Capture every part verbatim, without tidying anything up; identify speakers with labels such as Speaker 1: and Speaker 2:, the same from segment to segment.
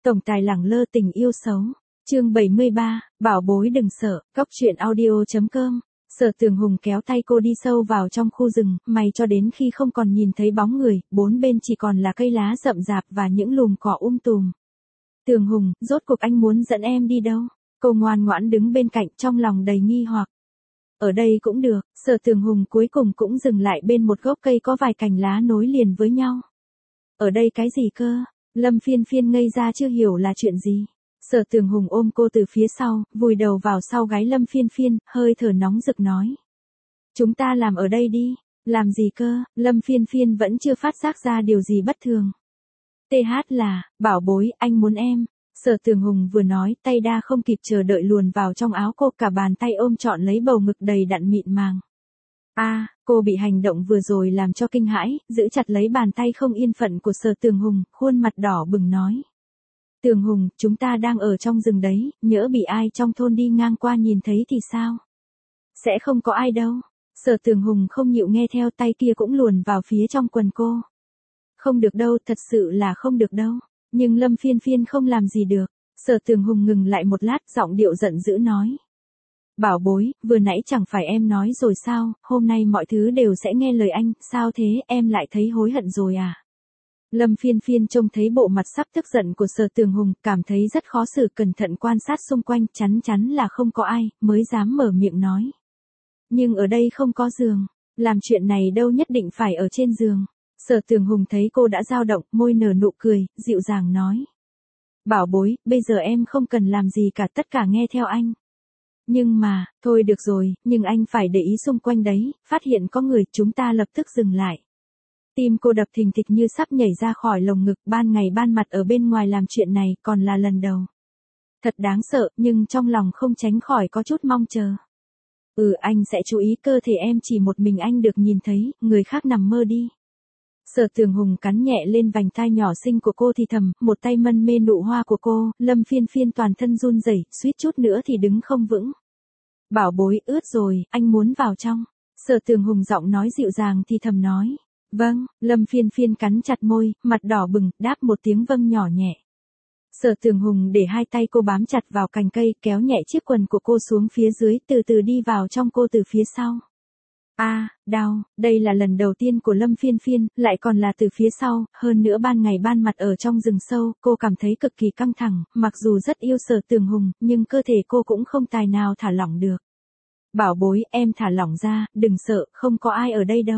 Speaker 1: Tổng tài lẳng lơ tình yêu xấu. Chương bảy mươi ba, bảo bối đừng sợ, góc truyện audio chấm com. Sở Tường Hùng kéo tay cô đi sâu vào trong khu rừng, mày cho đến khi không còn nhìn thấy bóng người, bốn bên chỉ còn là cây lá rậm rạp và những lùm cỏ um tùm. Tường Hùng, rốt cuộc anh muốn dẫn em đi đâu? Cô ngoan ngoãn đứng bên cạnh trong lòng đầy nghi hoặc. Ở đây cũng được, Sở Tường Hùng cuối cùng cũng dừng lại bên một gốc cây có vài cành lá nối liền với nhau. Ở đây cái gì cơ? Lâm Phiên Phiên ngây ra chưa hiểu là chuyện gì. Sở Tường Hùng ôm cô từ phía sau, vùi đầu vào sau gáy Lâm Phiên Phiên, hơi thở nóng rực nói. Chúng ta làm ở đây đi. Làm gì cơ? Lâm Phiên Phiên vẫn chưa phát giác ra điều gì bất thường. tê hát là, bảo bối, anh muốn em. Sở Tường Hùng vừa nói, tay đa không kịp chờ đợi luồn vào trong áo cô, cả bàn tay ôm trọn lấy bầu ngực đầy đặn mịn màng. A, à, cô bị hành động vừa rồi làm cho kinh hãi, giữ chặt lấy bàn tay không yên phận của Sở Tường Hùng, khuôn mặt đỏ bừng nói. Tường Hùng, chúng ta đang ở trong rừng đấy, nhỡ bị ai trong thôn đi ngang qua nhìn thấy thì sao? Sẽ không có ai đâu. Sở Tường Hùng không chịu nghe theo, tay kia cũng luồn vào phía trong quần cô. Không được đâu, thật sự là không được đâu. Nhưng Lâm Phiên Phiên không làm gì được. Sở Tường Hùng ngừng lại một lát, giọng điệu giận dữ nói. Bảo bối, vừa nãy chẳng phải em nói rồi sao, hôm nay mọi thứ đều sẽ nghe lời anh, sao thế, em lại thấy hối hận rồi à? Lâm Phiên Phiên trông thấy bộ mặt sắp tức giận của Sở Tường Hùng, cảm thấy rất khó xử, cẩn thận quan sát xung quanh, chắn chắn là không có ai, mới dám mở miệng nói. Nhưng ở đây không có giường, làm chuyện này đâu nhất định phải ở trên giường. Sở Tường Hùng thấy cô đã dao động, môi nở nụ cười, dịu dàng nói. Bảo bối, bây giờ em không cần làm gì cả, tất cả nghe theo anh. Nhưng mà, thôi được rồi, nhưng anh phải để ý xung quanh đấy, phát hiện có người, chúng ta lập tức dừng lại. Tim cô đập thình thịch như sắp nhảy ra khỏi lồng ngực, ban ngày ban mặt ở bên ngoài làm chuyện này, còn là lần đầu. Thật đáng sợ, nhưng trong lòng không tránh khỏi có chút mong chờ. Ừ, anh sẽ chú ý, cơ thể em chỉ một mình anh được nhìn thấy, người khác nằm mơ đi. Sở Tường Hùng cắn nhẹ lên vành tai nhỏ xinh của cô thì thầm, một tay mân mê nụ hoa của cô, Lâm Phiên Phiên toàn thân run rẩy, suýt chút nữa thì đứng không vững. Bảo bối, ướt rồi, anh muốn vào trong. Sở Tường Hùng giọng nói dịu dàng thì thầm nói. Vâng, Lâm Phiên Phiên cắn chặt môi, mặt đỏ bừng, đáp một tiếng vâng nhỏ nhẹ. Sở Tường Hùng để hai tay cô bám chặt vào cành cây, kéo nhẹ chiếc quần của cô xuống phía dưới, từ từ đi vào trong cô từ phía sau. A, à, đau, đây là lần đầu tiên của Lâm Phiên Phiên, lại còn là từ phía sau, hơn nữa ban ngày ban mặt ở trong rừng sâu, cô cảm thấy cực kỳ căng thẳng, mặc dù rất yêu Sở Tường Hùng, nhưng cơ thể cô cũng không tài nào thả lỏng được. Bảo bối, em thả lỏng ra, đừng sợ, không có ai ở đây đâu.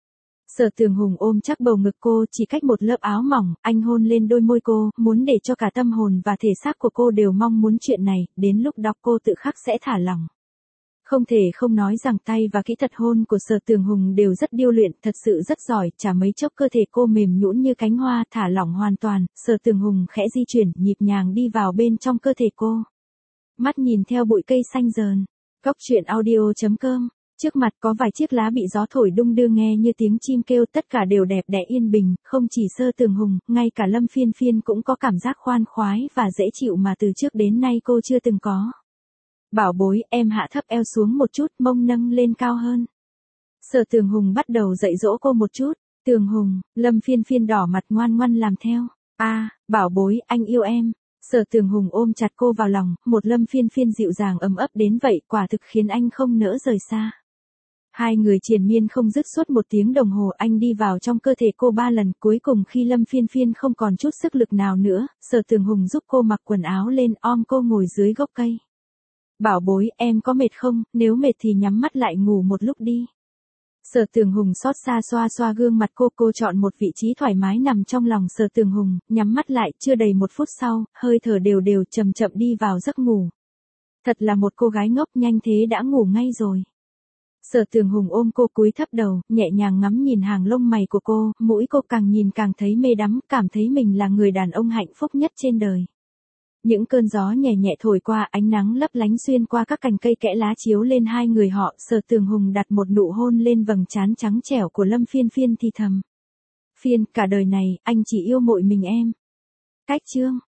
Speaker 1: Sở Tường Hùng ôm chắc bầu ngực cô, chỉ cách một lớp áo mỏng, anh hôn lên đôi môi cô, muốn để cho cả tâm hồn và thể xác của cô đều mong muốn chuyện này, đến lúc đó cô tự khắc sẽ thả lỏng. Không thể không nói rằng tay và kỹ thuật hôn của Sở Tường Hùng đều rất điêu luyện, thật sự rất giỏi, chả mấy chốc cơ thể cô mềm nhũn như cánh hoa, thả lỏng hoàn toàn, Sở Tường Hùng khẽ di chuyển, nhịp nhàng đi vào bên trong cơ thể cô. Mắt nhìn theo bụi cây xanh rờn, góc truyện audio chấm com. Trước mặt có vài chiếc lá bị gió thổi đung đưa nghe như tiếng chim kêu, tất cả đều đẹp đẽ yên bình, không chỉ Sở Tường Hùng, ngay cả Lâm Phiên Phiên cũng có cảm giác khoan khoái và dễ chịu mà từ trước đến nay cô chưa từng có. Bảo bối, em hạ thấp eo xuống một chút, mông nâng lên cao hơn. Sở Tường Hùng bắt đầu dạy dỗ cô một chút. Tường Hùng, Lâm Phiên Phiên đỏ mặt ngoan ngoãn làm theo. A, à, bảo bối, anh yêu em. Sở Tường Hùng ôm chặt cô vào lòng, một Lâm Phiên Phiên dịu dàng ấm ấp đến vậy, quả thực khiến anh không nỡ rời xa. Hai người triền miên không dứt suốt một tiếng đồng hồ, anh đi vào trong cơ thể cô ba lần, cuối cùng khi Lâm Phiên Phiên không còn chút sức lực nào nữa, Sở Tường Hùng giúp cô mặc quần áo lên, ôm cô ngồi dưới gốc cây. Bảo bối, em có mệt không, nếu mệt thì nhắm mắt lại ngủ một lúc đi. Sở Tường Hùng xót xa xoa xoa gương mặt cô, cô chọn một vị trí thoải mái nằm trong lòng Sở Tường Hùng, nhắm mắt lại, chưa đầy một phút sau, hơi thở đều đều chậm chậm đi vào giấc ngủ. Thật là một cô gái ngốc, nhanh thế đã ngủ ngay rồi. Sở Tường Hùng ôm cô cúi thấp đầu, nhẹ nhàng ngắm nhìn hàng lông mày của cô, mũi cô càng nhìn càng thấy mê đắm, cảm thấy mình là người đàn ông hạnh phúc nhất trên đời. Những cơn gió nhẹ nhẹ thổi qua, ánh nắng lấp lánh xuyên qua các cành cây kẽ lá chiếu lên hai người họ, Sở Tường Hùng đặt một nụ hôn lên vầng trán trắng trẻo của Lâm Phiên Phiên thì thầm. Phiên, cả đời này, anh chỉ yêu mỗi mình em. Cách chương.